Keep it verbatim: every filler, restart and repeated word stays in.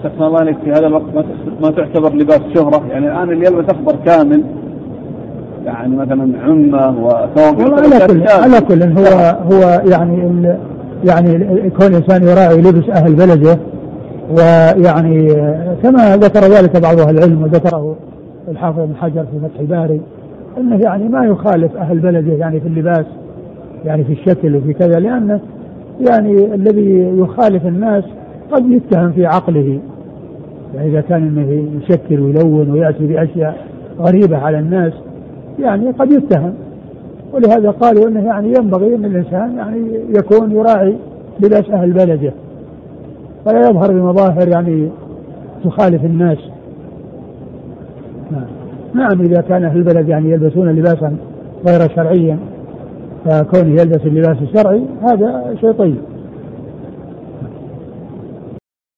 استثنى الله عليك في هذا الوقت ما تعتبر لباس شهرة؟ يعني الآن اللي يلبس أخضر كامل يعني مثلا عمة وثوب على كل على كل هو هو يعني ال يعني كون إنسان يراعي لبس أهل بلده، ويعني كما ذكر ذلك بعض أهل العلم وذكره الحافظ ابن حجر في فتح الباري أنه يعني ما يخالف أهل بلده يعني في اللباس يعني في الشكل وفي كذا، لأنه يعني الذي يخالف الناس قد يتهم في عقله، يعني إذا كان إنه يشكل ويلون ويأتي بأشياء غريبة على الناس يعني قد يتهم. ولهذا قالوا إنه يعني ينبغي أن الإنسان يعني يكون يراعي لباس أهل بلده فلا يظهر بمظاهر يعني تخالف الناس. نعم إذا كان أهل البلد يعني يلبسون لباسا غير شرعيا فكونه يلبس اللباس الشرعي هذا شيء طيب.